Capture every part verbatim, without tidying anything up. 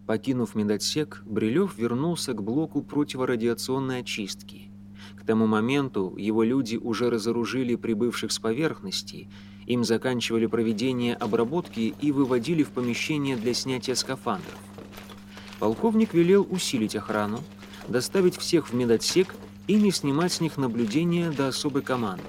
Покинув медотсек, Брилев вернулся к блоку противорадиационной очистки. К тому моменту его люди уже разоружили прибывших с поверхности, им заканчивали проведение обработки и выводили в помещение для снятия скафандров. Полковник велел усилить охрану, доставить всех в медотсек и не снимать с них наблюдения до особой команды.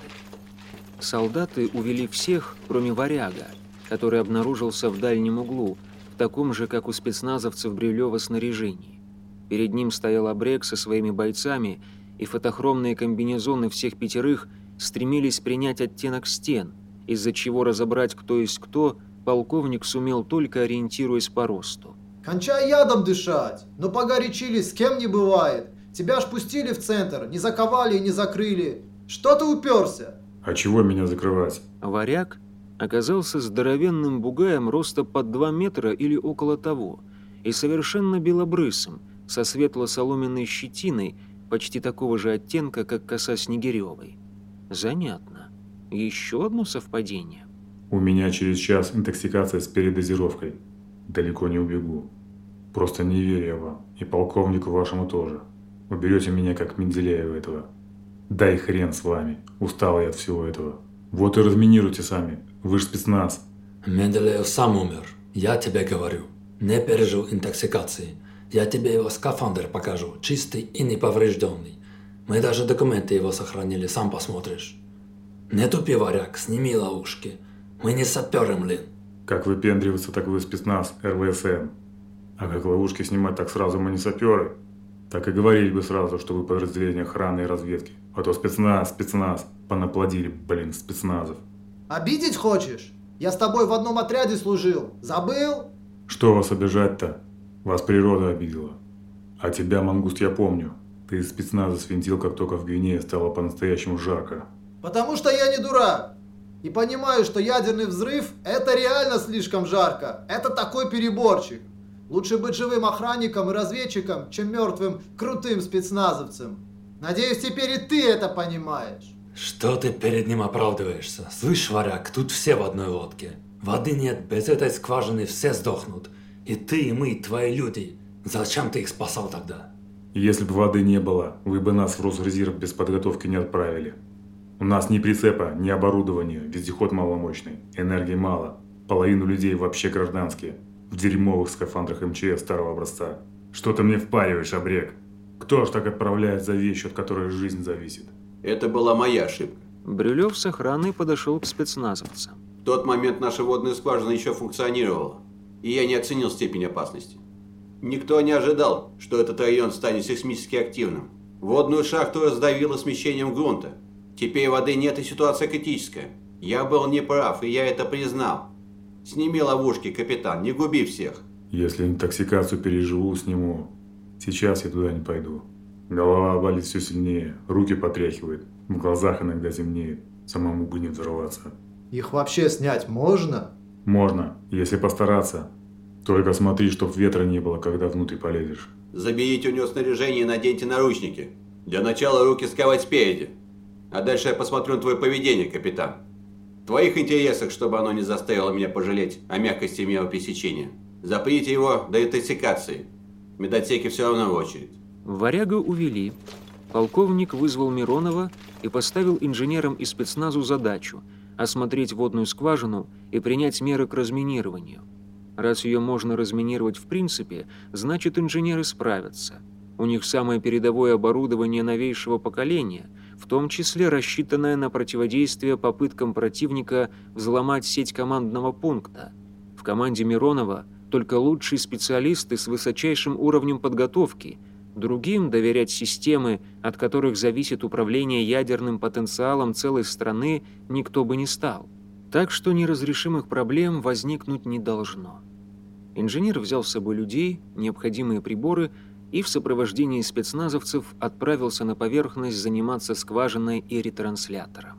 Солдаты увели всех, кроме Варяга, который обнаружился в дальнем углу, в таком же, как у спецназовцев Брилева, снаряжении. Перед ним стоял Абрек со своими бойцами, и фотохромные комбинезоны всех пятерых стремились принять оттенок стен, из-за чего разобрать, кто есть кто, полковник сумел только ориентируясь по росту. «Кончай ядом дышать! Но погорячились, с кем не бывает! Тебя ж пустили в центр, не заковали и не закрыли! Что ты уперся?» «А чего меня закрывать?» Варяг оказался здоровенным бугаем роста под два метра или около того, и совершенно белобрысым, со светло-соломенной щетиной, почти такого же оттенка, как коса Снегиревой. Занятно. Еще одно совпадение. «У меня через час интоксикация с передозировкой. Далеко не убегу. Просто не верю я вам, и полковнику вашему тоже. Уберете меня, как Менделеева этого. Дай хрен с вами. Устал я от всего этого. Вот и разминируйте сами. Вы же спецназ». Менделеев сам умер. Я тебе говорю. Не пережил интоксикации. Я тебе его скафандр покажу. Чистый и неповрежденный. Мы даже документы его сохранили. Сам посмотришь. Не тупи, Варяг. Сними ловушки. Мы не саперы, блин. Как выпендриваться, так вы спецназ эр вэ эс эм. А как ловушки снимать, так сразу мы не саперы. Так и говорили бы сразу, что вы подразделение охраны и разведки. А то спецназ, спецназ. Понаплодили, блин, спецназов. «Обидеть хочешь? Я с тобой в одном отряде служил. Забыл?» «Что вас обижать-то? Вас природа обидела. А тебя, мангуст, я помню. Ты из спецназа свинтил, как только в Гвинее стало по-настоящему жарко». «Потому что я не дурак. И понимаю, что ядерный взрыв – это реально слишком жарко. Это такой переборчик. Лучше быть живым охранником и разведчиком, чем мертвым крутым спецназовцем. Надеюсь, теперь и ты это понимаешь». Что ты перед ним оправдываешься? Слышь, Варяг, тут все в одной лодке. Воды нет, без этой скважины все сдохнут. И ты, и мы, твои люди. Зачем ты их спасал тогда? Если бы воды не было, вы бы нас в Росрезерв без подготовки не отправили. У нас ни прицепа, ни оборудования, вездеход маломощный, энергии мало. Половину людей вообще гражданские, в дерьмовых скафандрах эм че эс старого образца. Что ты мне впариваешь, Абрек? Кто ж так отправляет за вещь, от которой жизнь зависит? Это была моя ошибка. Брилев с охраной подошел к спецназовцам. В тот момент наша водная скважина еще функционировала, и я не оценил степень опасности. Никто не ожидал, что этот район станет сейсмически активным. Водную шахту раздавило смещением грунта. Теперь воды нет, и ситуация критическая. Я был неправ, и я это признал. Сними ловушки, капитан, не губи всех. Если интоксикацию переживу, сниму. Сейчас я туда не пойду. Голова болит все сильнее, руки потряхивает, в глазах иногда темнеет, самому бы не взорваться. Их вообще снять можно? Можно, если постараться. Только смотри, чтоб ветра не было, когда внутрь полезешь. Заберите у него снаряжение и наденьте наручники. Для начала руки сковать спереди. А дальше я посмотрю на твое поведение, капитан. В твоих интересах, чтобы оно не заставило меня пожалеть о мягкости моего пересечения. Заприте его до интоксикации. В медотсеке все равно в очередь. Варяга увели. Полковник вызвал Миронова и поставил инженерам и спецназу задачу осмотреть водную скважину и принять меры к разминированию. Раз ее можно разминировать в принципе, значит, инженеры справятся. У них самое передовое оборудование новейшего поколения, в том числе рассчитанное на противодействие попыткам противника взломать сеть командного пункта. В команде Миронова только лучшие специалисты с высочайшим уровнем подготовки. Другим доверять системы, от которых зависит управление ядерным потенциалом целой страны, никто бы не стал. Так что неразрешимых проблем возникнуть не должно. Инженер взял с собой людей, необходимые приборы и в сопровождении спецназовцев отправился на поверхность заниматься скважиной и ретранслятором.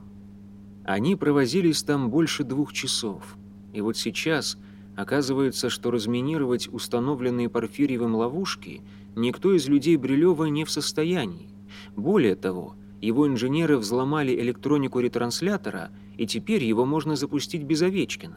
Они провозились там больше двух часов, и вот сейчас оказывается, что разминировать установленные Порфирьевым ловушки никто из людей Брилева не в состоянии. Более того, его инженеры взломали электронику ретранслятора, и теперь его можно запустить без Овечкина.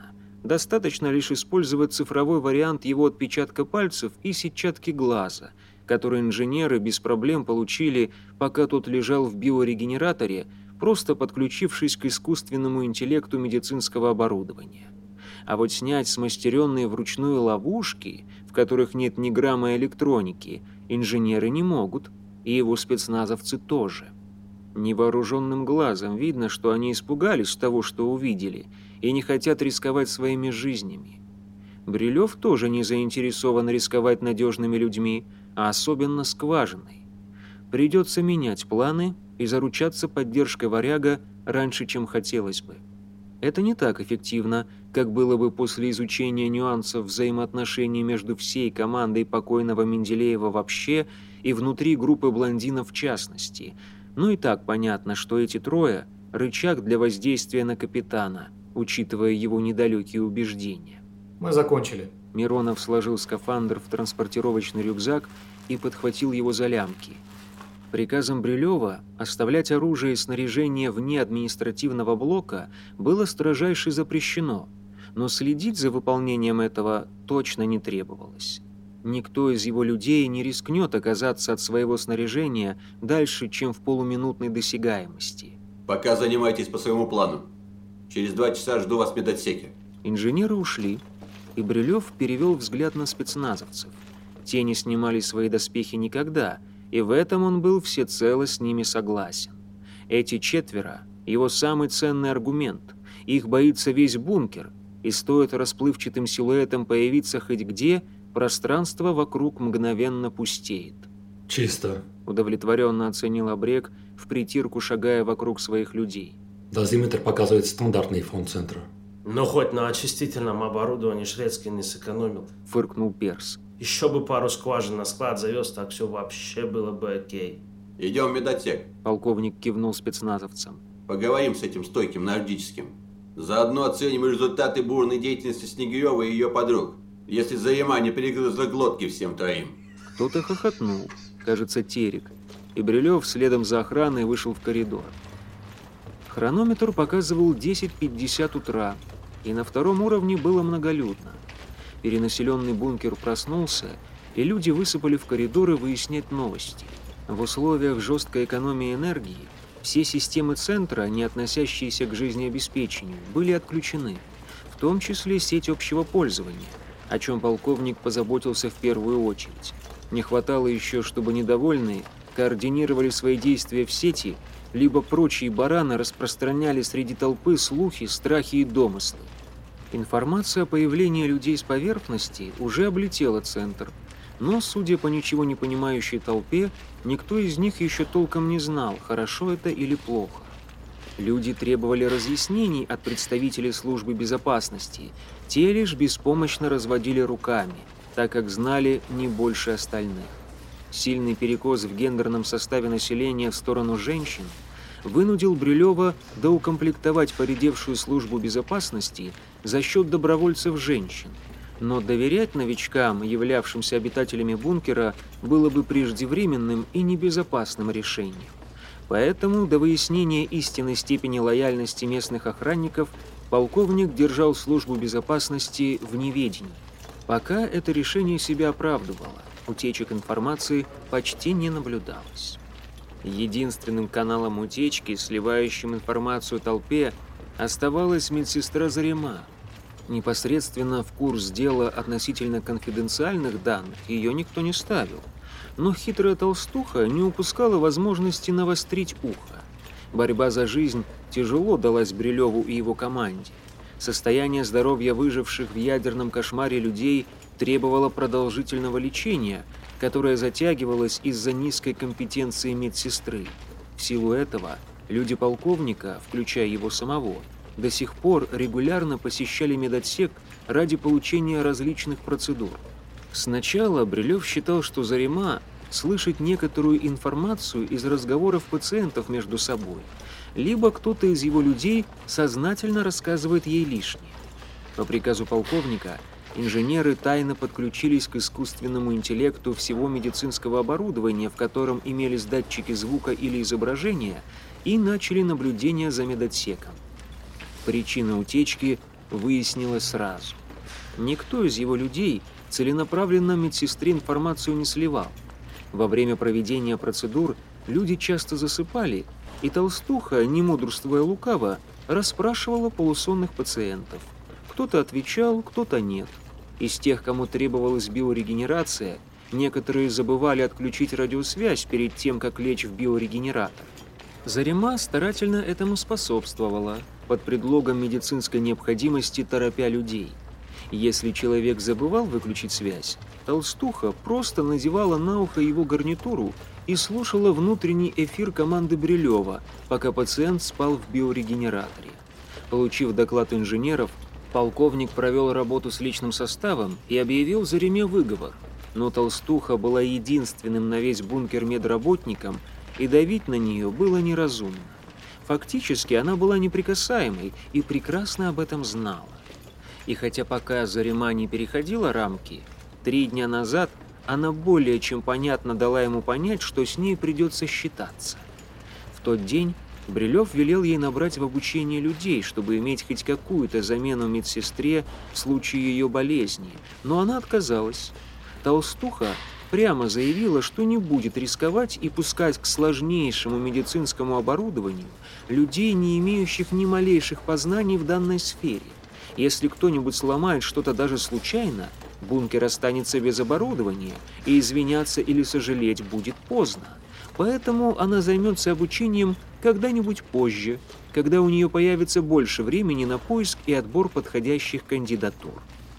достаточно лишь использовать цифровой вариант его отпечатка пальцев и сетчатки глаза, который инженеры без проблем получили, пока тот лежал в биорегенераторе, просто подключившись к искусственному интеллекту медицинского оборудования. А вот снять смастеренные вручную ловушки, в которых нет ни грамма электроники, инженеры не могут, и его спецназовцы тоже. Невооруженным глазом видно, что они испугались того, что увидели, и не хотят рисковать своими жизнями. Брилев тоже не заинтересован рисковать надежными людьми, а особенно скважиной. Придется менять планы и заручаться поддержкой Варяга раньше, чем хотелось бы. Это не так эффективно, как было бы после изучения нюансов взаимоотношений между всей командой покойного Менделеева вообще и внутри группы блондинов в частности. Но и так понятно, что эти трое – рычаг для воздействия на капитана, учитывая его недалекие убеждения. Мы закончили. Миронов сложил скафандр в транспортировочный рюкзак и подхватил его за лямки. Приказом Брилева оставлять оружие и снаряжение вне административного блока было строжайше запрещено, но следить за выполнением этого точно не требовалось. Никто из его людей не рискнет оказаться от своего снаряжения дальше, чем в полуминутной досягаемости. Пока занимайтесь по своему плану. Через два часа жду вас в медотсеке. Инженеры ушли, и Брилев перевел взгляд на спецназовцев. Те не снимали свои доспехи никогда, и в этом он был всецело с ними согласен. Эти четверо – его самый ценный аргумент. Их боится весь бункер, и стоит расплывчатым силуэтом появиться хоть где, пространство вокруг мгновенно пустеет. Чисто. Удовлетворенно оценил Абрек, в притирку шагая вокруг своих людей. Дозиметр показывает стандартный фон центра. Но хоть на очистительном оборудовании Шведский не сэкономил. Фыркнул Перс. Еще бы пару скважин на склад завез, так все вообще было бы окей. Идем в медотсек. Полковник кивнул спецназовцам. Поговорим с этим стойким нордическим. Заодно оценим результаты бурной деятельности Снегирева и ее подруг. Если Зарема не перегрызла глотки всем троим. Кто-то хохотнул, кажется, Терек, и Брилев следом за охраной вышел в коридор. Хронометр показывал десять пятьдесят утра, и на втором уровне было многолюдно. Перенаселенный бункер проснулся, и люди высыпали в коридоры выяснять новости. В условиях жесткой экономии энергии все системы центра, не относящиеся к жизнеобеспечению, были отключены, в том числе сеть общего пользования, о чем полковник позаботился в первую очередь. Не хватало еще, чтобы недовольные координировали свои действия в сети, либо прочие бараны распространяли среди толпы слухи, страхи и домыслы. Информация о появлении людей с поверхности уже облетела центр, но, судя по ничего не понимающей толпе, никто из них еще толком не знал, хорошо это или плохо. Люди требовали разъяснений от представителей службы безопасности, те лишь беспомощно разводили руками, так как знали не больше остальных. Сильный перекос в гендерном составе населения в сторону женщин вынудил Брилева доукомплектовать поредевшую службу безопасности за счет добровольцев-женщин. Но доверять новичкам, являвшимся обитателями бункера, было бы преждевременным и небезопасным решением. Поэтому до выяснения истинной степени лояльности местных охранников полковник держал службу безопасности в неведении. Пока это решение себя оправдывало, утечек информации почти не наблюдалось. Единственным каналом утечки, сливающим информацию толпе, оставалась медсестра Зарема. Непосредственно в курс дела относительно конфиденциальных данных ее никто не ставил, но хитрая толстуха не упускала возможности навострить ухо. Борьба за жизнь тяжело далась Брилеву и его команде. Состояние здоровья выживших в ядерном кошмаре людей требовало продолжительного лечения, которое затягивалось из-за низкой компетенции медсестры. В силу этого люди полковника, включая его самого, до сих пор регулярно посещали медотсек ради получения различных процедур. Сначала Брилев считал, что Зарема слышит некоторую информацию из разговоров пациентов между собой, либо кто-то из его людей сознательно рассказывает ей лишнее. По приказу полковника инженеры тайно подключились к искусственному интеллекту всего медицинского оборудования, в котором имелись датчики звука или изображения, и начали наблюдение за медотсеком. Причина утечки выяснилось сразу. Никто из его людей целенаправленно медсестре информацию не сливал. Во время проведения процедур люди часто засыпали, и толстуха, не мудрствуя лукаво, расспрашивала полусонных пациентов. Кто-то отвечал, кто-то нет. Из тех, кому требовалась биорегенерация, некоторые забывали отключить радиосвязь перед тем, как лечь в биорегенератор. Зарима старательно этому способствовала, под предлогом медицинской необходимости торопя людей. Если человек забывал выключить связь, толстуха просто надевала на ухо его гарнитуру и слушала внутренний эфир команды Брилева, пока пациент спал в биорегенераторе. Получив доклад инженеров, полковник провел работу с личным составом и объявил Зариме выговор. Но толстуха была единственным на весь бункер медработником, и давить на нее было неразумно. Фактически она была неприкасаемой и прекрасно об этом знала. И хотя пока Зарима не переходила рамки, три дня назад она более чем понятно дала ему понять, что с ней придется считаться. В тот день Брилев велел ей набрать в обучение людей, чтобы иметь хоть какую-то замену медсестре в случае ее болезни, но она отказалась. Толстуха прямо заявила, что не будет рисковать и пускать к сложнейшему медицинскому оборудованию людей, не имеющих ни малейших познаний в данной сфере. Если кто-нибудь сломает что-то даже случайно, бункер останется без оборудования, и извиняться или сожалеть будет поздно. Поэтому она займется обучением когда-нибудь позже, когда у нее появится больше времени на поиск и отбор подходящих кандидатур.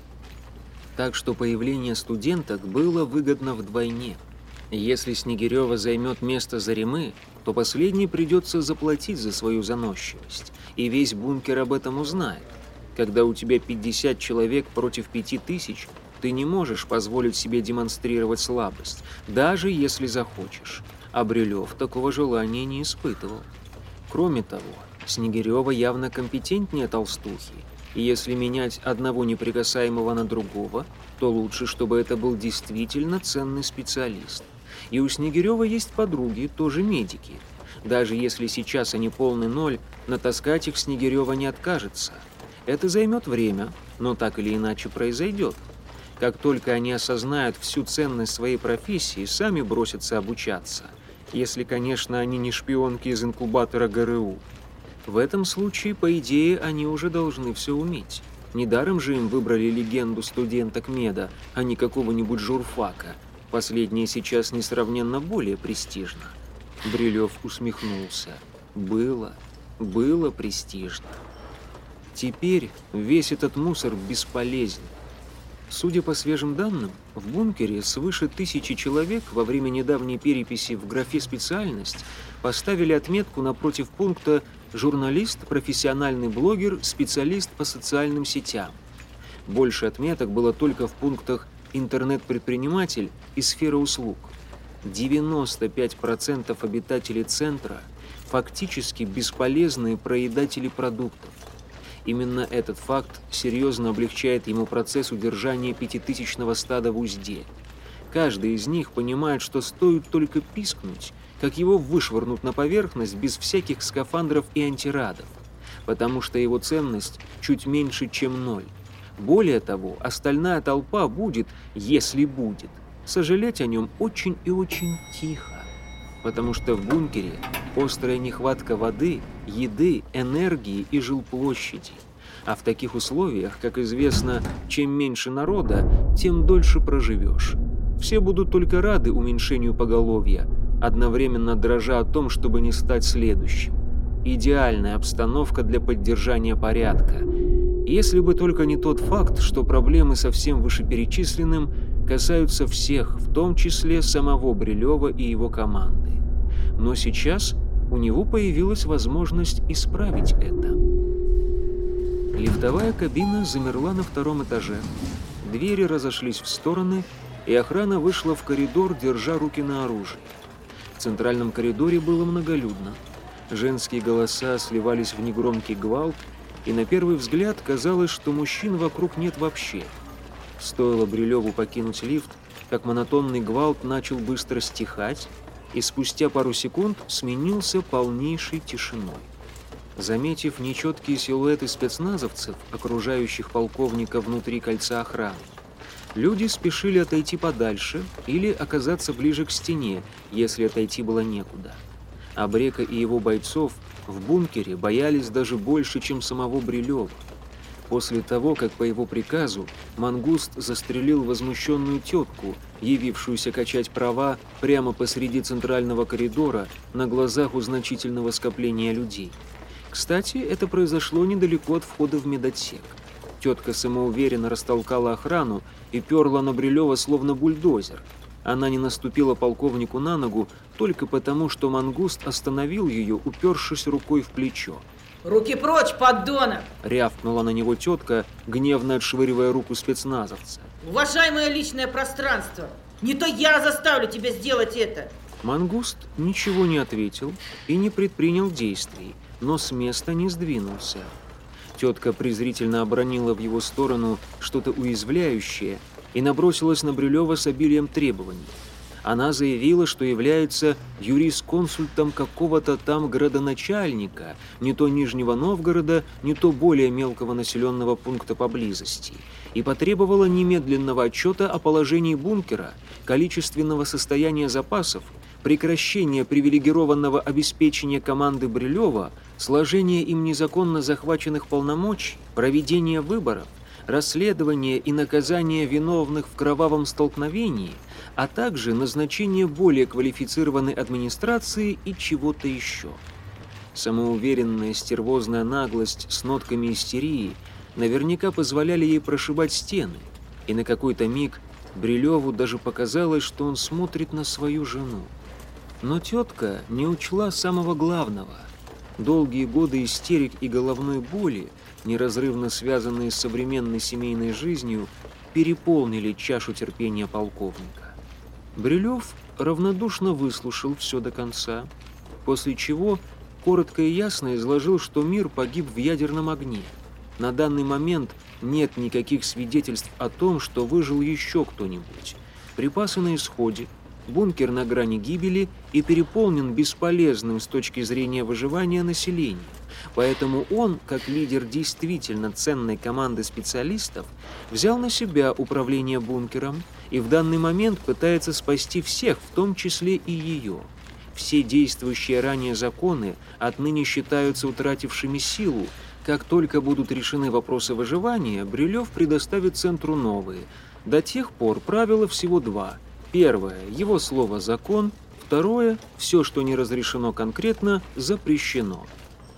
Так что появление студенток было выгодно вдвойне. Если Снегирева займет место Заримы, то последней придется заплатить за свою заносчивость, и весь бункер об этом узнает. Когда у тебя пятьдесят человек против пяти тысяч, ты не можешь позволить себе демонстрировать слабость, даже если захочешь. А Брилев такого желания не испытывал. Кроме того, Снегирева явно компетентнее толстухи, и если менять одного неприкасаемого на другого, то лучше, чтобы это был действительно ценный специалист. И у Снегирева есть подруги, тоже медики. Даже если сейчас они полный ноль, натаскать их Снегирева не откажется. Это займет время, но так или иначе произойдет. Как только они осознают всю ценность своей профессии, сами бросятся обучаться. Если, конечно, они не шпионки из инкубатора ГРУ. В этом случае, по идее, они уже должны все уметь. Недаром же им выбрали легенду студенток меда, а не какого-нибудь журфака. Последнее сейчас несравненно более престижно. Брилев усмехнулся. Было, было престижно. Теперь весь этот мусор бесполезен. Судя по свежим данным, в бункере свыше тысячи человек во время недавней переписи в графе «Специальность» поставили отметку напротив пункта «Журналист, профессиональный блогер, специалист по социальным сетям». Больше отметок было только в пунктах «Интернет-предприниматель» и «Сфера услуг». девяносто пять процентов обитателей центра фактически бесполезные проедатели продуктов. Именно этот факт серьезно облегчает ему процесс удержания пятитысячного стада в узде. Каждый из них понимает, что стоит только пискнуть, как его вышвырнут на поверхность без всяких скафандров и антирадов, потому что его ценность чуть меньше, чем ноль. Более того, остальная толпа будет, если будет, сожалеть о нем очень и очень тихо, потому что в бункере острая нехватка воды, еды, энергии и жилплощади. А в таких условиях, как известно, чем меньше народа, тем дольше проживешь. Все будут только рады уменьшению поголовья, одновременно дрожа о том, чтобы не стать следующим. Идеальная обстановка для поддержания порядка. Если бы только не тот факт, что проблемы со всем вышеперечисленным касаются всех, в том числе самого Брилева и его команды. Но сейчас у него появилась возможность исправить это. Лифтовая кабина замерла на втором этаже, двери разошлись в стороны, и охрана вышла в коридор, держа руки на оружии. В центральном коридоре было многолюдно. Женские голоса сливались в негромкий гвалт, и на первый взгляд казалось, что мужчин вокруг нет вообще. Стоило Брилеву покинуть лифт, как монотонный гвалт начал быстро стихать, и спустя пару секунд сменился полнейшей тишиной. Заметив нечеткие силуэты спецназовцев, окружающих полковника внутри кольца охраны, люди спешили отойти подальше или оказаться ближе к стене, если отойти было некуда. Абрека и его бойцов в бункере боялись даже больше, чем самого Брилева. После того, как по его приказу Мангуст застрелил возмущенную тетку, явившуюся качать права прямо посреди центрального коридора на глазах у значительного скопления людей. Кстати, это произошло недалеко от входа в медотсек. Тетка самоуверенно растолкала охрану и перла на Брилева словно бульдозер. Она не наступила полковнику на ногу только потому, что Мангуст остановил ее, упершись рукой в плечо. «Руки прочь, поддонок!» — рявкнула на него тетка, гневно отшвыривая руку спецназовца. «Уважаемое личное пространство! Не то я заставлю тебя сделать это!» Мангуст ничего не ответил и не предпринял действий, но с места не сдвинулся. Тетка презрительно обронила в его сторону что-то уязвляющее и набросилась на Брилева с обилием требований. Она заявила, что является юрисконсультом какого-то там градоначальника, не то Нижнего Новгорода, не то более мелкого населенного пункта поблизости, и потребовала немедленного отчета о положении бункера, количественного состояния запасов, прекращения привилегированного обеспечения команды Брилева, сложения им незаконно захваченных полномочий, проведения выборов, расследование и наказание виновных в кровавом столкновении, а также назначение более квалифицированной администрации и чего-то еще. Самоуверенная стервозная наглость с нотками истерии наверняка позволяли ей прошибать стены, и на какой-то миг Брилеву даже показалось, что он смотрит на свою жену. Но тетка не учла самого главного. Долгие годы истерик и головной боли, неразрывно связанные с современной семейной жизнью, переполнили чашу терпения полковника. Брилев равнодушно выслушал все до конца, после чего коротко и ясно изложил, что мир погиб в ядерном огне. На данный момент нет никаких свидетельств о том, что выжил еще кто-нибудь. Припасы на исходе, бункер на грани гибели и переполнен бесполезным с точки зрения выживания населением. Поэтому он, как лидер действительно ценной команды специалистов, взял на себя управление бункером и в данный момент пытается спасти всех, в том числе и ее. Все действующие ранее законы отныне считаются утратившими силу. Как только будут решены вопросы выживания, Брилев предоставит центру новые. До тех пор правила всего два. Первое – его слово «закон». Второе – все, что не разрешено конкретно, запрещено.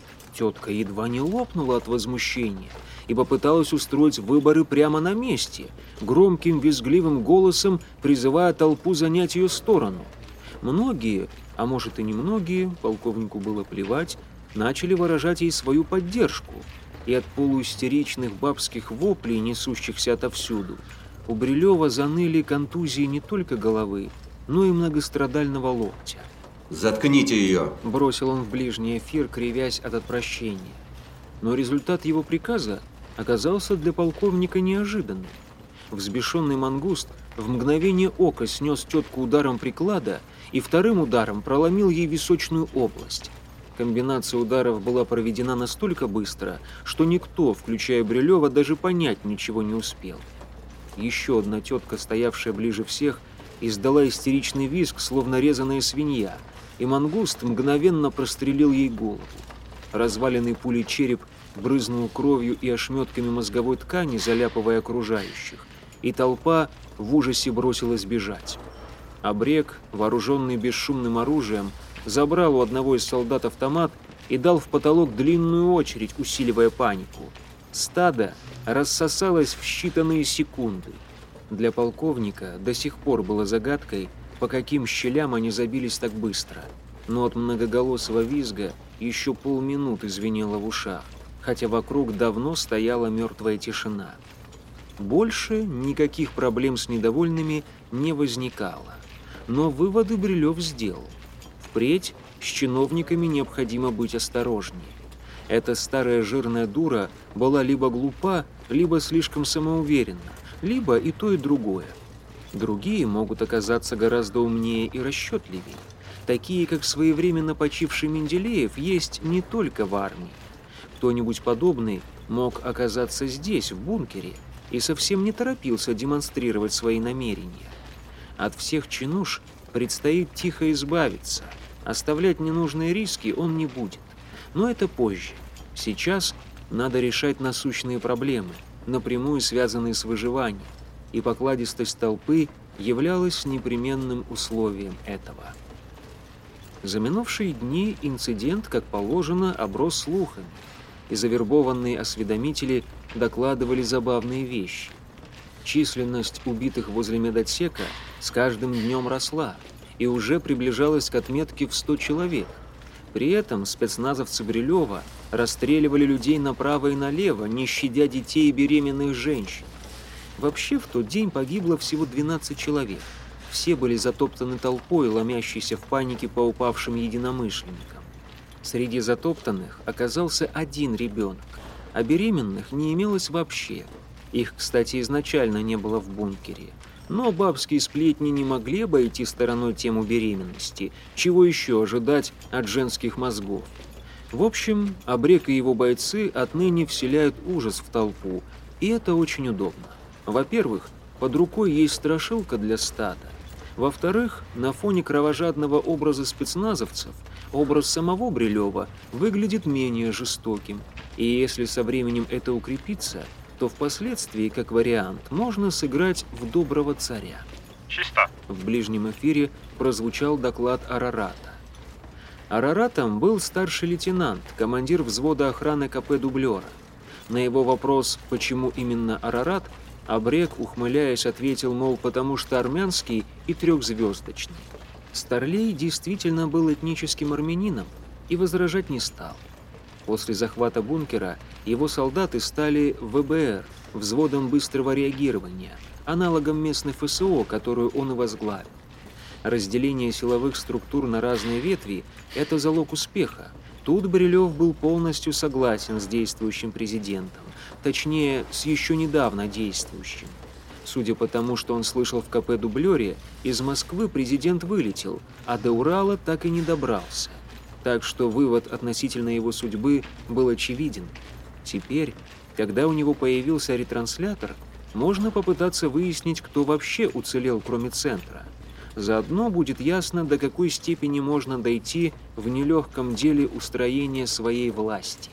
Тетка едва не лопнула от возмущения и попыталась устроить выборы прямо на месте, громким визгливым голосом призывая толпу занять ее сторону. Многие, а может и не многие, полковнику было плевать, начали выражать ей свою поддержку, и от полуистеричных бабских воплей, несущихся отовсюду, у Брилева заныли контузии не только головы, но и многострадального локтя. «Заткните ее!» – бросил он в ближний эфир, кривясь от отвращения. Но результат его приказа оказался для полковника неожиданным. Взбешенный мангуст в мгновение ока снес тетку ударом приклада и вторым ударом проломил ей височную область. Комбинация ударов была проведена настолько быстро, что никто, включая Брилева, даже понять ничего не успел. Еще одна тетка, стоявшая ближе всех, издала истеричный визг, словно резаная свинья, и мангуст мгновенно прострелил ей голову. Разваленный пулей череп брызнул кровью и ошметками мозговой ткани, заляпывая окружающих, и толпа в ужасе бросилась бежать. Абрек, вооруженный бесшумным оружием, забрал у одного из солдат автомат и дал в потолок длинную очередь, усиливая панику. Стадо рассосалось в считанные секунды. Для полковника до сих пор было загадкой, по каким щелям они забились так быстро. Но от многоголосого визга еще полминуты звенело в ушах, хотя вокруг давно стояла мертвая тишина. Больше никаких проблем с недовольными не возникало. Но выводы Брилев сделал. Впредь с чиновниками необходимо быть осторожнее. Эта старая жирная дура была либо глупа, либо слишком самоуверенна, либо и то, и другое. Другие могут оказаться гораздо умнее и расчетливее. Такие, как своевременно почивший Менделеев, есть не только в армии, кто-нибудь подобный мог оказаться здесь, в бункере, и совсем не торопился демонстрировать свои намерения. От всех чинуш предстоит тихо избавиться, оставлять ненужные риски он не будет. Но это позже. Сейчас надо решать насущные проблемы, напрямую связанные с выживанием, и покладистость толпы являлась непременным условием этого. За минувшие дни инцидент, как положено, оброс слухами, и завербованные осведомители докладывали забавные вещи. Численность убитых возле медотсека с каждым днем росла и уже приближалась к отметке в сто человек. При этом спецназовцы Брилева расстреливали людей направо и налево, не щадя детей и беременных женщин. Вообще в тот день погибло всего двенадцать человек. Все были затоптаны толпой, ломящейся в панике по упавшим единомышленникам. Среди затоптанных оказался один ребенок, а беременных не имелось вообще. Их, кстати, изначально не было в бункере. Но бабские сплетни не могли обойти стороной тему беременности. Чего еще ожидать от женских мозгов? В общем, Абрек и его бойцы отныне вселяют ужас в толпу, и это очень удобно. Во-первых, под рукой есть страшилка для стада. Во-вторых, на фоне кровожадного образа спецназовцев образ самого Брилева выглядит менее жестоким. И если со временем это укрепится, то впоследствии, как вариант, можно сыграть в доброго царя. Чисто. В ближнем эфире прозвучал доклад Арарата. Араратом был старший лейтенант, командир взвода охраны ка пэ дублера. На его вопрос, почему именно Арарат, Абрек, ухмыляясь, ответил, мол, потому что армянский и трехзвездочный. Старлей действительно был этническим армянином и возражать не стал. После захвата бункера его солдаты стали вэ бэ эр, взводом быстрого реагирования, аналогом местной эф эс о, которую он и возглавил. Разделение силовых структур на разные ветви – это залог успеха. Тут Брилев был полностью согласен с действующим президентом, точнее, с еще недавно действующим. Судя по тому, что он слышал в ка пэ дублере, из Москвы президент вылетел, а до Урала так и не добрался. Так что вывод относительно его судьбы был очевиден. Теперь, когда у него появился ретранслятор, можно попытаться выяснить, кто вообще уцелел, кроме центра. Заодно будет ясно, до какой степени можно дойти в нелегком деле устроения своей власти.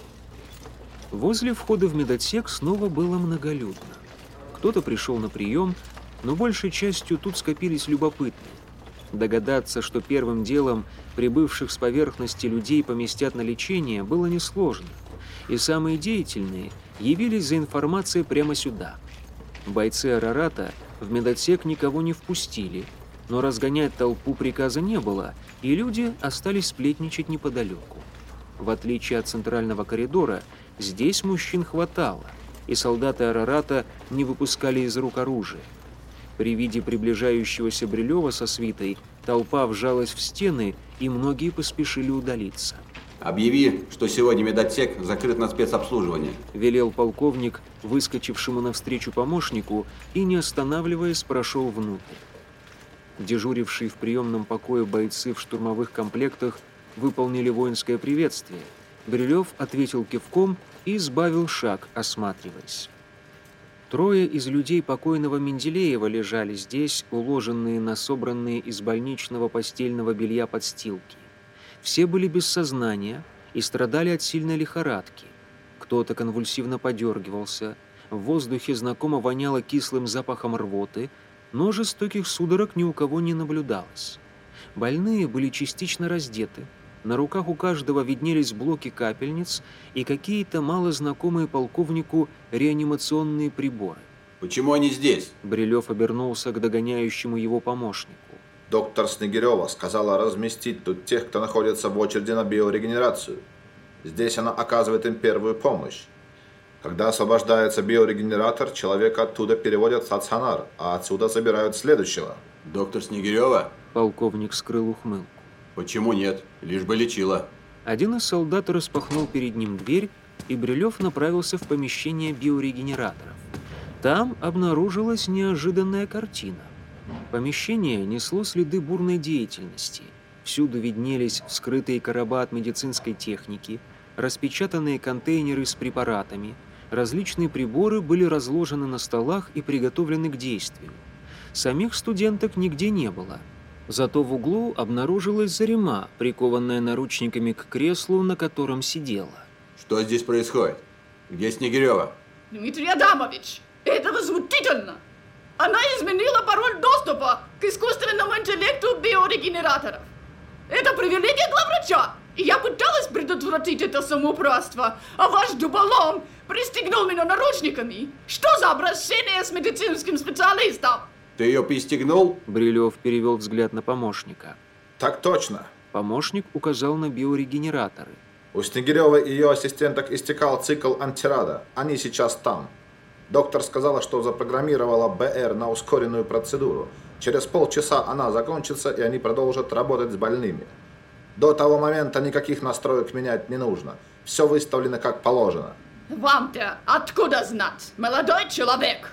Возле входа в медотсек снова было многолюдно. Кто-то пришел на прием, но большей частью тут скопились любопытные. Догадаться, что первым делом прибывших с поверхности людей поместят на лечение, было несложно. И самые деятельные явились за информацией прямо сюда. Бойцы Арарата в медотсек никого не впустили, но разгонять толпу приказа не было, и люди остались сплетничать неподалеку. В отличие от центрального коридора, здесь мужчин хватало, и солдаты Арарата не выпускали из рук оружие. При виде приближающегося Брилева со свитой толпа вжалась в стены, и многие поспешили удалиться. «Объяви, что сегодня медотсек закрыт на спецобслуживание», — велел полковник, выскочившему навстречу помощнику, и, не останавливаясь, прошел внутрь. Дежурившие в приемном покое бойцы в штурмовых комплектах выполнили воинское приветствие. Брилев ответил кивком и сбавил шаг, осматриваясь. Трое из людей покойного Менделеева лежали здесь, уложенные на собранные из больничного постельного белья подстилки. Все были без сознания и страдали от сильной лихорадки. Кто-то конвульсивно подергивался, в воздухе знакомо воняло кислым запахом рвоты, но жестоких судорог ни у кого не наблюдалось. Больные были частично раздеты, на руках у каждого виднелись блоки капельниц и какие-то малознакомые полковнику реанимационные приборы. «Почему они здесь?» Брилев обернулся к догоняющему его помощнику. Доктор Снегирева сказала разместить тут тех, кто находится в очереди на биорегенерацию. Здесь она оказывает им первую помощь. Когда освобождается биорегенератор, человека оттуда переводят в стационар, а отсюда забирают следующего. «Доктор Снегирева?» Полковник скрыл ухмылку. «Почему нет? Лишь бы лечила». Один из солдат распахнул перед ним дверь, и Брилев направился в помещение биорегенераторов. Там обнаружилась неожиданная картина. Помещение несло следы бурной деятельности. Всюду виднелись вскрытые короба от медицинской техники, распечатанные контейнеры с препаратами, различные приборы были разложены на столах и приготовлены к действию. Самих студенток нигде не было. Зато в углу обнаружилась Зарима, прикованная наручниками к креслу, на котором сидела. Что здесь происходит? Где Снегирева? Дмитрий Адамович, это возмутительно! Она изменила пароль доступа к искусственному интеллекту биорегенераторов. Это привилегия главврача, и я пыталась предотвратить это самоуправство, а ваш дуболом пристегнул меня наручниками. Что за обращение с медицинским специалистом? Ты ее пристегнул? Брилев перевел взгляд на помощника. Так точно. Помощник указал на биорегенераторы. У Снегиревой и ее ассистенток истекал цикл антирада. Они сейчас там. Доктор сказала, что запрограммировала БР на ускоренную процедуру. Через полчаса она закончится, и они продолжат работать с больными. До того момента никаких настроек менять не нужно. Все выставлено как положено. Вам-то откуда знать, молодой человек?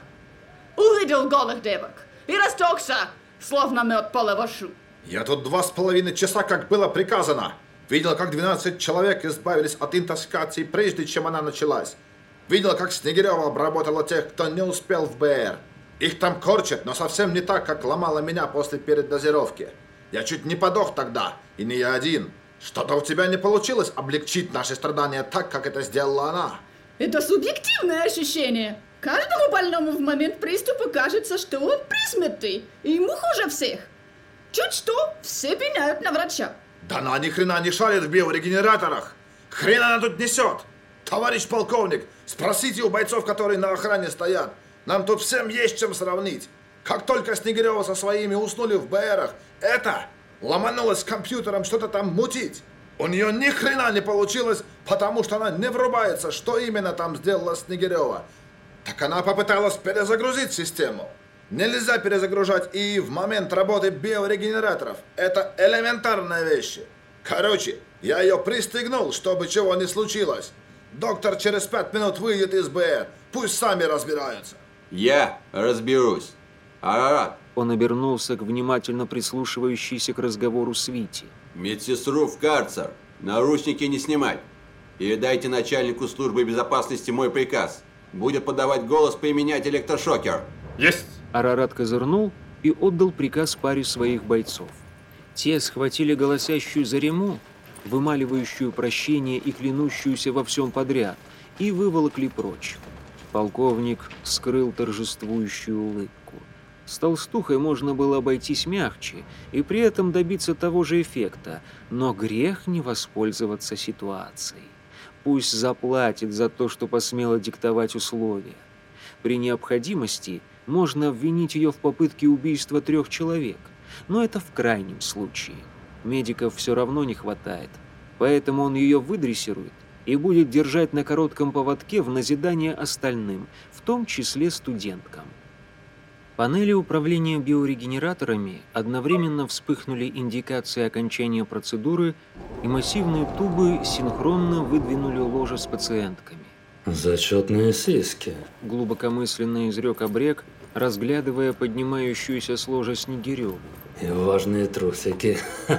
Увидел голых девок и растекся, словно мед по лавашу. Я тут два с половиной часа, как было приказано. Видел, как двенадцать человек избавились от интоксикации, прежде чем она началась. Видел, как Снегирева обработала тех, кто не успел в БР. Их там корчат, но совсем не так, как ломала меня после передозировки. Я чуть не подох тогда, и не я один. Что-то у тебя не получилось облегчить наши страдания так, как это сделала она. Это субъективное ощущение. Каждому больному в момент приступа кажется, что он при смерти, и ему хуже всех. Чуть что, все пеняют на врача. Да она ни хрена не шарит в биорегенераторах. Хрен она тут несет. Товарищ полковник, спросите у бойцов, которые на охране стоят. Нам тут всем есть чем сравнить. Как только Снегирева со своими уснули в БРах, это ломанулась с компьютером что-то там мутить. У нее ни хрена не получилось, потому что она не врубается, что именно там сделала Снегирева. Так она попыталась перезагрузить систему. Нельзя перезагружать ИИ в момент работы биорегенераторов. Это элементарные вещи. Короче, я ее пристегнул, чтобы чего не случилось. Доктор через пять минут выйдет из БР. Пусть сами разбираются. Я разберусь. Арарат. Он обернулся к внимательно прислушивающейся к разговору свите. Медсестру в карцер. Наручники не снимать. Передайте начальнику службы безопасности мой приказ. Будет подавать голос, применять электрошокер. Есть! Арарат козырнул и отдал приказ паре своих бойцов. Те схватили голосящую Зариму, вымаливающую прощение и клянущуюся во всем подряд, и выволокли прочь. Полковник скрыл торжествующую улыбку. С толстухой можно было обойтись мягче и при этом добиться того же эффекта, но грех не воспользоваться ситуацией. Пусть заплатит за то, что посмела диктовать условия. При необходимости можно обвинить ее в попытке убийства трех человек, но это в крайнем случае. Медиков все равно не хватает, поэтому он ее выдрессирует и будет держать на коротком поводке в назидание остальным, в том числе студенткам. Панели управления биорегенераторами одновременно вспыхнули индикации окончания процедуры, и массивные тубы синхронно выдвинули ложе с пациентками. Зачетные сиськи. Глубокомысленно изрек Абрек, разглядывая поднимающуюся с ложа Снегиреву. И важные трусики.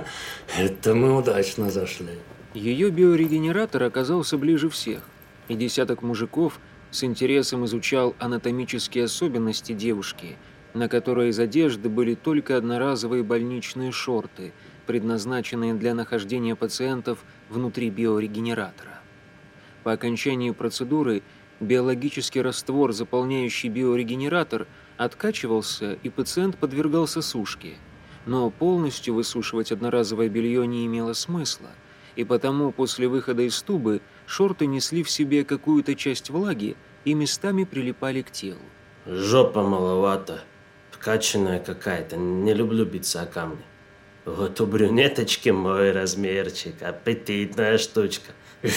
Это мы удачно зашли. Ее биорегенератор оказался ближе всех, и десяток мужиков с интересом изучал анатомические особенности девушки, на которой из одежды были только одноразовые больничные шорты, предназначенные для нахождения пациентов внутри биорегенератора. По окончании процедуры биологический раствор, заполняющий биорегенератор, откачивался, и пациент подвергался сушке. Но полностью высушивать одноразовое белье не имело смысла, и потому после выхода из тубы шорты несли в себе какую-то часть влаги и местами прилипали к телу. Жопа маловато. Вкачанная какая-то. Не люблю биться о камни. Вот у брюнеточки мой размерчик. Аппетитная штучка.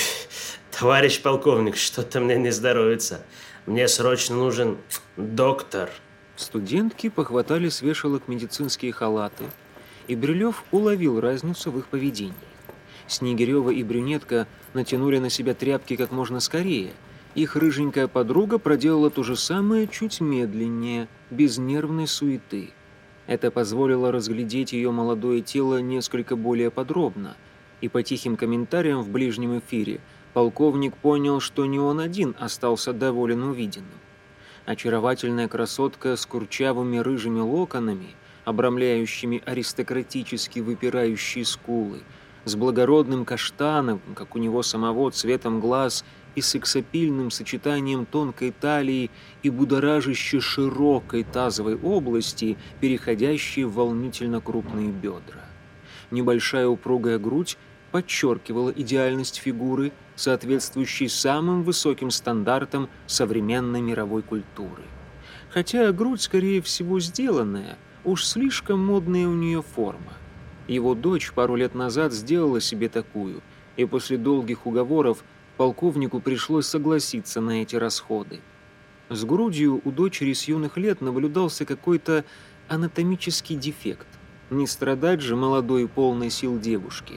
Товарищ полковник, что-то мне не здоровится. Мне срочно нужен доктор. Студентки похватали с вешалок медицинские халаты, и Брилев уловил разницу в их поведении. Снегирева и брюнетка натянули на себя тряпки как можно скорее. Их рыженькая подруга проделала то же самое чуть медленнее, без нервной суеты. Это позволило разглядеть ее молодое тело несколько более подробно, и по тихим комментариям в ближнем эфире Полковник понял, что не он один остался доволен увиденным. Очаровательная красотка с курчавыми рыжими локонами, обрамляющими аристократически выпирающие скулы, с благородным каштаном, как у него самого, цветом глаз и сексапильным сочетанием тонкой талии и будоражаще широкой тазовой области, переходящей в волнительно крупные бедра. Небольшая упругая грудь подчеркивала идеальность фигуры, соответствующей самым высоким стандартам современной мировой культуры. Хотя грудь, скорее всего, сделанная, уж слишком модная у нее форма. Его дочь пару лет назад сделала себе такую, и после долгих уговоров полковнику пришлось согласиться на эти расходы. С грудью у дочери с юных лет наблюдался какой-то анатомический дефект. Не страдать же молодой и полной сил девушке.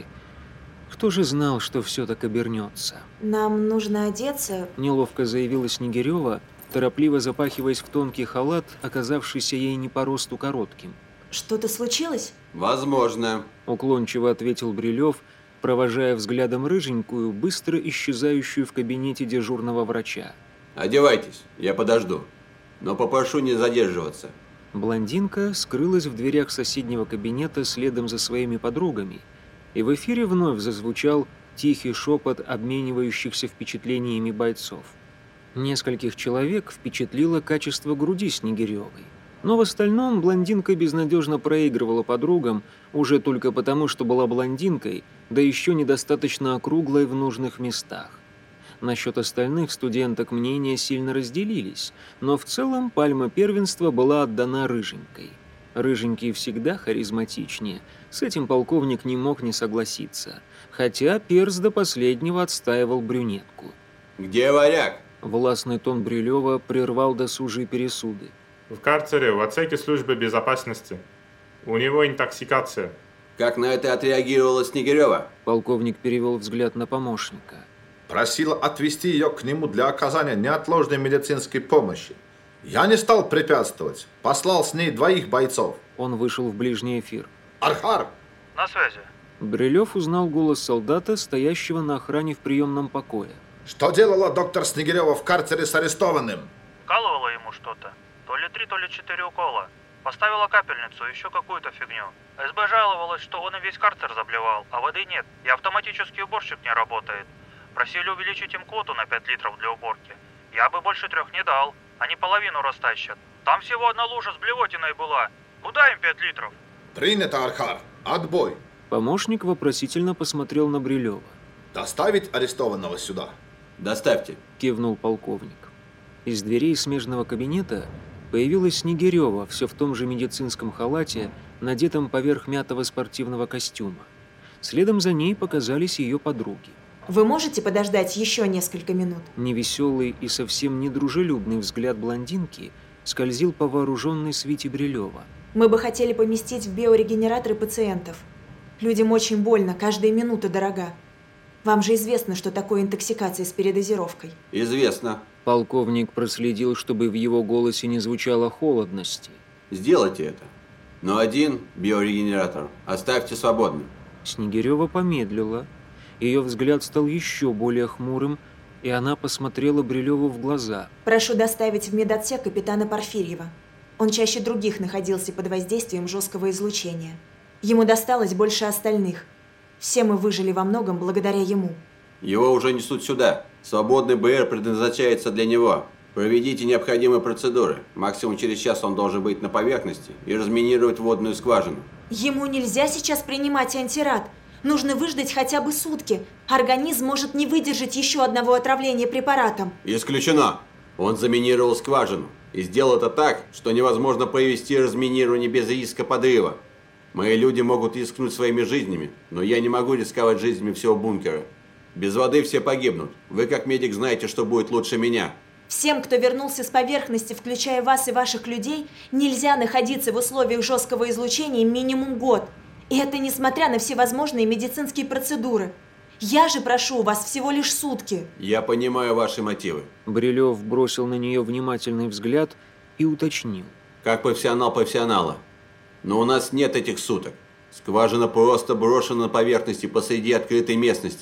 Кто же знал, что все так обернется? Нам нужно одеться. Неловко заявила Снегирева, торопливо запахиваясь в тонкий халат, оказавшийся ей не по росту коротким. Что-то случилось? Возможно. Уклончиво ответил Брилев, провожая взглядом рыженькую, быстро исчезающую в кабинете дежурного врача. Одевайтесь, я подожду. Но попрошу не задерживаться. Блондинка скрылась в дверях соседнего кабинета следом за своими подругами, и в эфире вновь зазвучал тихий шепот обменивающихся впечатлениями бойцов. Нескольких человек впечатлило качество груди Снегиревой. Но в остальном блондинка безнадежно проигрывала подругам уже только потому, что была блондинкой, да еще недостаточно округлой в нужных местах. Насчет остальных студенток мнения сильно разделились, но в целом пальма первенства была отдана рыженькой. Рыженькие всегда харизматичнее, с этим полковник не мог не согласиться, хотя перс до последнего отстаивал брюнетку. «Где варяг?» Властный тон Брилева прервал досужие пересуды. В карцере, в отсеке службы безопасности. У него интоксикация. Как на это отреагировала Снегирева? Полковник перевел взгляд на помощника. Просила отвезти ее к нему для оказания неотложной медицинской помощи. Я не стал препятствовать. Послал с ней двоих бойцов. Он вышел в ближний эфир. Архар! На связи. Брилев узнал голос солдата, стоящего на охране в приемном покое. Что делала доктор Снегирева в карцере с арестованным? Вкалывала ему что-то. То ли три, то ли четыре укола. Поставила капельницу, еще какую-то фигню. СБ жаловалась, что он и весь карцер заблевал, а воды нет, и автоматический уборщик не работает. Просили увеличить им квоту на пять литров для уборки. Я бы больше трех не дал, они половину растащат. Там всего одна лужа с блевотиной была. Куда им пять литров? Принято, Архар. Отбой. Помощник вопросительно посмотрел на Брилева. Доставить арестованного сюда? Доставьте. Кивнул полковник. Из дверей смежного кабинета появилась Снегирева, все в том же медицинском халате, надетом поверх мятого спортивного костюма. Следом за ней показались ее подруги. Вы можете подождать еще несколько минут? Невеселый и совсем недружелюбный взгляд блондинки скользил по вооруженной свите Брилева. Мы бы хотели поместить в биорегенераторы пациентов. Людям очень больно, каждая минута дорога. Вам же известно, что такое интоксикация с передозировкой. Известно. Полковник проследил, чтобы в его голосе не звучало холодности. Сделайте это. Но один биорегенератор оставьте свободным. Снегирева помедлила. Ее взгляд стал еще более хмурым, и она посмотрела Брилеву в глаза. Прошу доставить в медотсек капитана Порфирьева. Он чаще других находился под воздействием жесткого излучения. Ему досталось больше остальных. Все мы выжили во многом благодаря ему. Его уже несут сюда. Свободный БР предназначается для него. Проведите необходимые процедуры. Максимум через час он должен быть на поверхности и разминировать водную скважину. Ему нельзя сейчас принимать антирад. Нужно выждать хотя бы сутки. Организм может не выдержать еще одного отравления препаратом. Исключено. Он заминировал скважину. И сделал это так, что невозможно провести разминирование без риска подрыва. Мои люди могут рискнуть своими жизнями, но я не могу рисковать жизнями всего бункера. Без воды все погибнут. Вы как медик знаете, что будет лучше меня. Всем, кто вернулся с поверхности, включая вас и ваших людей, нельзя находиться в условиях жесткого излучения минимум год. И это несмотря на всевозможные медицинские процедуры. Я же прошу у вас всего лишь сутки. Я понимаю ваши мотивы. Брилев бросил на нее внимательный взгляд и уточнил. Как профессионал профессионала. Но у нас нет этих суток. Скважина просто брошена на поверхности посреди открытой местности.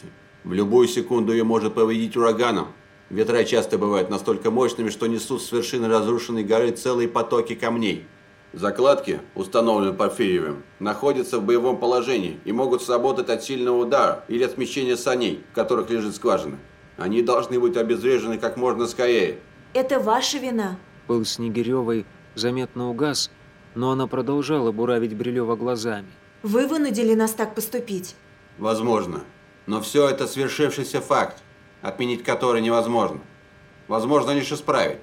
В любую секунду ее может повредить ураганом. Ветра часто бывают настолько мощными, что несут с вершины разрушенной горы целые потоки камней. Закладки, установленные Порфирьевым, находятся в боевом положении и могут сработать от сильного удара или от смещения саней, в которых лежит скважина. Они должны быть обезврежены как можно скорее. Это ваша вина. Пыл Снегиревой заметно угас, но она продолжала буравить Брилева глазами. Вы вынудили нас так поступить. Возможно. Но все это свершившийся факт, отменить который невозможно. Возможно лишь исправить.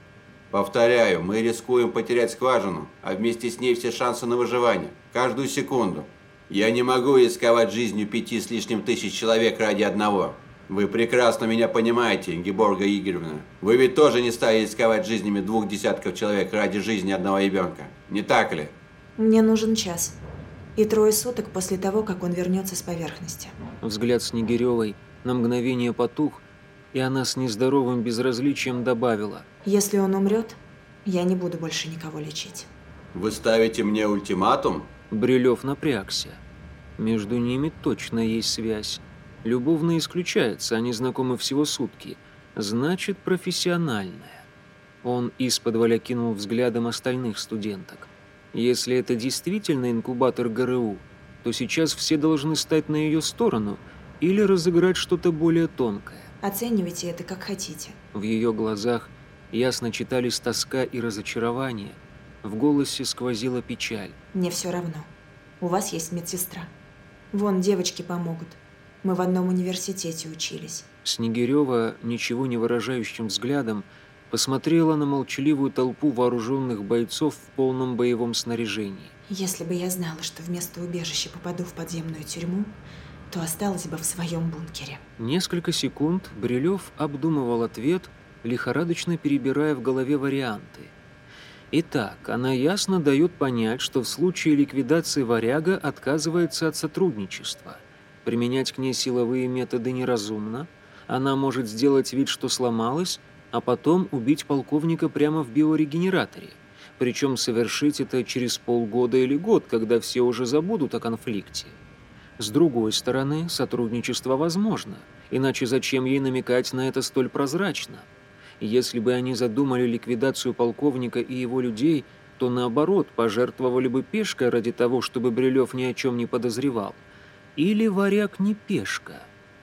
Повторяю, мы рискуем потерять скважину, а вместе с ней все шансы на выживание. Каждую секунду. Я не могу рисковать жизнью пяти с лишним тысяч человек ради одного. Вы прекрасно меня понимаете, Ингеборга Игоревна. Вы ведь тоже не стали рисковать жизнями двух десятков человек ради жизни одного ребенка. Не так ли? Мне нужен час. И трое суток после того, как он вернется с поверхности. Взгляд Снегиревой на мгновение потух, и она с нездоровым безразличием добавила: Если он умрет, я не буду больше никого лечить. Вы ставите мне ультиматум? Брилев напрягся. Между ними точно есть связь. Любовно исключается, они знакомы всего сутки. Значит, профессиональная. Он исподволь окинул взглядом остальных студенток. Если это действительно инкубатор ГРУ, то сейчас все должны стать на ее сторону или разыграть что-то более тонкое. Оценивайте это как хотите. В ее глазах ясно читались тоска и разочарование. В голосе сквозила печаль. Мне все равно. У вас есть медсестра. Вон, девочки помогут. Мы в одном университете учились. Снегирева ничего не выражающим взглядом посмотрела на молчаливую толпу вооруженных бойцов в полном боевом снаряжении. Если бы я знала, что вместо убежища попаду в подземную тюрьму, то осталась бы в своем бункере. Несколько секунд Брилев обдумывал ответ, лихорадочно перебирая в голове варианты. Итак, она ясно дает понять, что в случае ликвидации варяга отказывается от сотрудничества. Применять к ней силовые методы неразумно. Она может сделать вид, что сломалась, а потом убить полковника прямо в биорегенераторе. Причем совершить это через полгода или год, когда все уже забудут о конфликте. С другой стороны, сотрудничество возможно, иначе зачем ей намекать на это столь прозрачно? Если бы они задумали ликвидацию полковника и его людей, то наоборот, пожертвовали бы пешкой ради того, чтобы Брилев ни о чем не подозревал. Или варяг не пешка?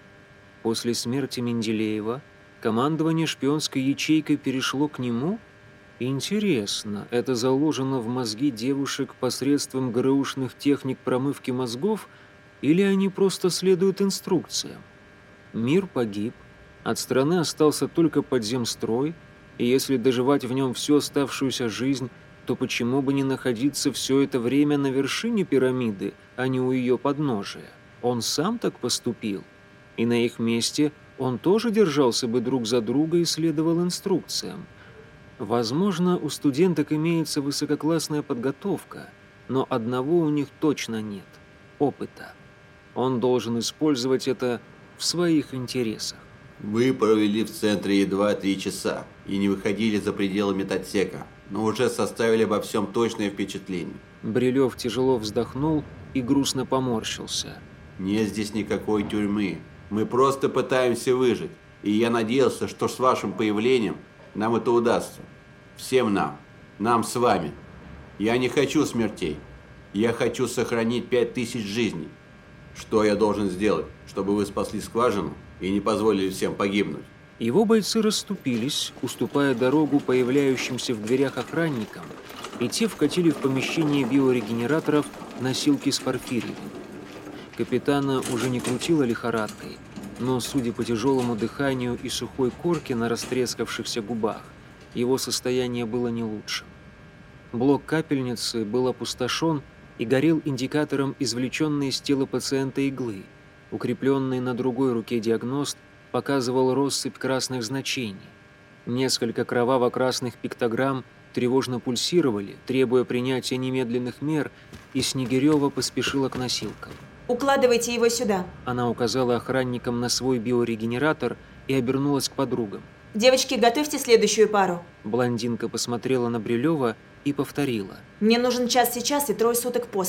После смерти Менделеева командование шпионской ячейкой перешло к нему? Интересно, это заложено в мозги девушек посредством ГРУшных техник промывки мозгов, или они просто следуют инструкциям? Мир погиб, от страны остался только подземстрой, и если доживать в нем всю оставшуюся жизнь, то почему бы не находиться все это время на вершине пирамиды, а не у ее подножия? Он сам так поступил, и на их месте он тоже держался бы друг за друга и следовал инструкциям. Возможно, у студенток имеется высококлассная подготовка, но одного у них точно нет – опыта. Он должен использовать это в своих интересах. Вы провели в центре едва три часа и не выходили за пределы медотсека, но уже составили обо всем точное впечатление. Брилев тяжело вздохнул и грустно поморщился. Нет здесь никакой тюрьмы. Мы просто пытаемся выжить. И я надеялся, что с вашим появлением нам это удастся. Всем нам. Нам с вами. Я не хочу смертей. Я хочу сохранить пять тысяч жизней. Что я должен сделать, чтобы вы спасли скважину и не позволили всем погибнуть? Его бойцы расступились, уступая дорогу появляющимся в дверях охранникам, и те вкатили в помещение биорегенераторов носилки с Порфирьевым. Капитана уже не крутило лихорадкой, но, судя по тяжелому дыханию и сухой корке на растрескавшихся губах, его состояние было не лучшим. Блок капельницы был опустошен и горел индикатором извлеченной из тела пациента иглы. Укрепленный на другой руке диагност показывал россыпь красных значений. Несколько кроваво-красных пиктограмм тревожно пульсировали, требуя принятия немедленных мер, и Снегирева поспешила к носилкам. «Укладывайте его сюда!» Она указала охранникам на свой биорегенератор и обернулась к подругам. «Девочки, готовьте следующую пару!» Блондинка посмотрела на Брилева и повторила. «Мне нужен час сейчас и трое суток после.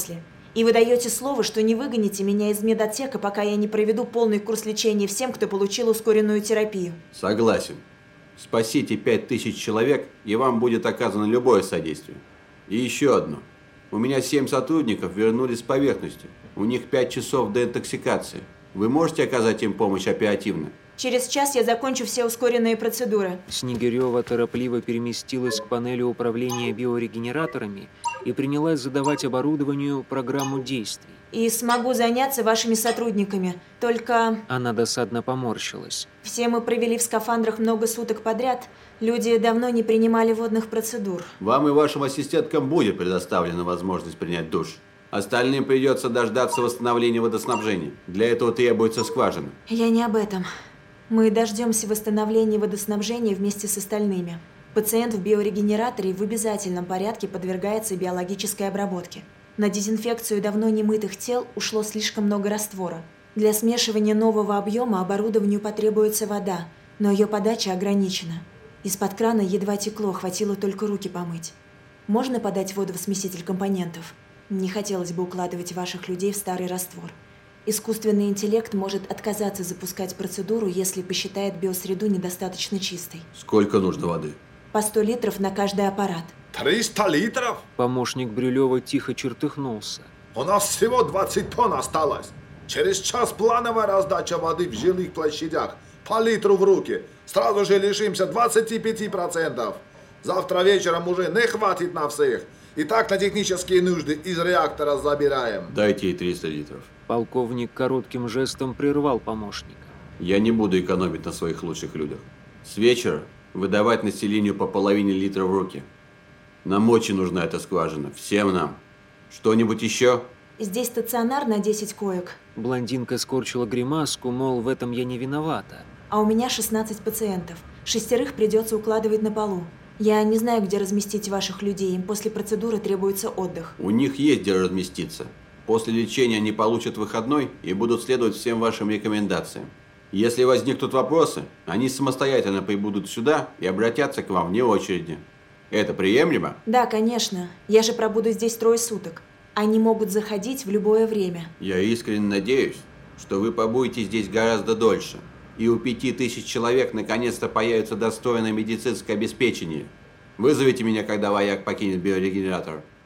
И вы даете слово, что не выгоните меня из медотсека, пока я не проведу полный курс лечения всем, кто получил ускоренную терапию. Согласен. Спасите пять тысяч человек, и вам будет оказано любое содействие. И еще одно. У меня семь сотрудников вернулись с поверхности. У них пять часов до интоксикации. Вы можете оказать им помощь оперативно? Через час я закончу все ускоренные процедуры. Снегирева торопливо переместилась к панели управления биорегенераторами и принялась задавать оборудованию программу действий. И смогу заняться вашими сотрудниками. Только... Она досадно поморщилась. Все мы провели в скафандрах много суток подряд. Люди давно не принимали водных процедур. Вам и вашим ассистенткам будет предоставлена возможность принять душ. Остальным придется дождаться восстановления водоснабжения. Для этого требуется скважина. Я не об этом. Мы дождемся восстановления водоснабжения вместе с остальными. Пациент в биорегенераторе в обязательном порядке подвергается биологической обработке. На дезинфекцию давно немытых тел ушло слишком много раствора. Для смешивания нового объема оборудованию потребуется вода, но ее подача ограничена. Из-под крана едва текло, хватило только руки помыть. Можно подать воду в смеситель компонентов? Не хотелось бы укладывать ваших людей в старый раствор. Искусственный интеллект может отказаться запускать процедуру, если посчитает биосреду недостаточно чистой. Сколько нужно воды? По сто литров на каждый аппарат. триста литров? Помощник Брюлева тихо чертыхнулся. У нас всего двадцать тонн осталось. Через час плановая раздача воды в жилых площадях. По литру в руки. Сразу же лишимся двадцати пяти процентов. Завтра вечером уже не хватит на всех. И так на технические нужды из реактора забираем. Дайте ей триста литров. Полковник коротким жестом прервал помощника. Я не буду экономить на своих лучших людях. С вечера выдавать населению по половине литра в руки. Нам очень нужна эта скважина. Всем нам. Что-нибудь еще? Здесь стационар на десять коек. Блондинка скорчила гримаску, мол, в этом я не виновата. А у меня шестнадцать пациентов. Шестерых придется укладывать на полу. Я не знаю, где разместить ваших людей. Им после процедуры требуется отдых. У них есть где разместиться. После лечения они получат выходной и будут следовать всем вашим рекомендациям. Если возникнут вопросы, они самостоятельно прибудут сюда и обратятся к вам вне очереди. Это приемлемо? Да, конечно. Я же пробуду здесь трое суток. Они могут заходить в любое время. Я искренне надеюсь, что вы побудете здесь гораздо дольше. И у пяти тысяч человек наконец-то появится достойное медицинское обеспечение. Вызовите меня, когда вояк покинет биорегенератор.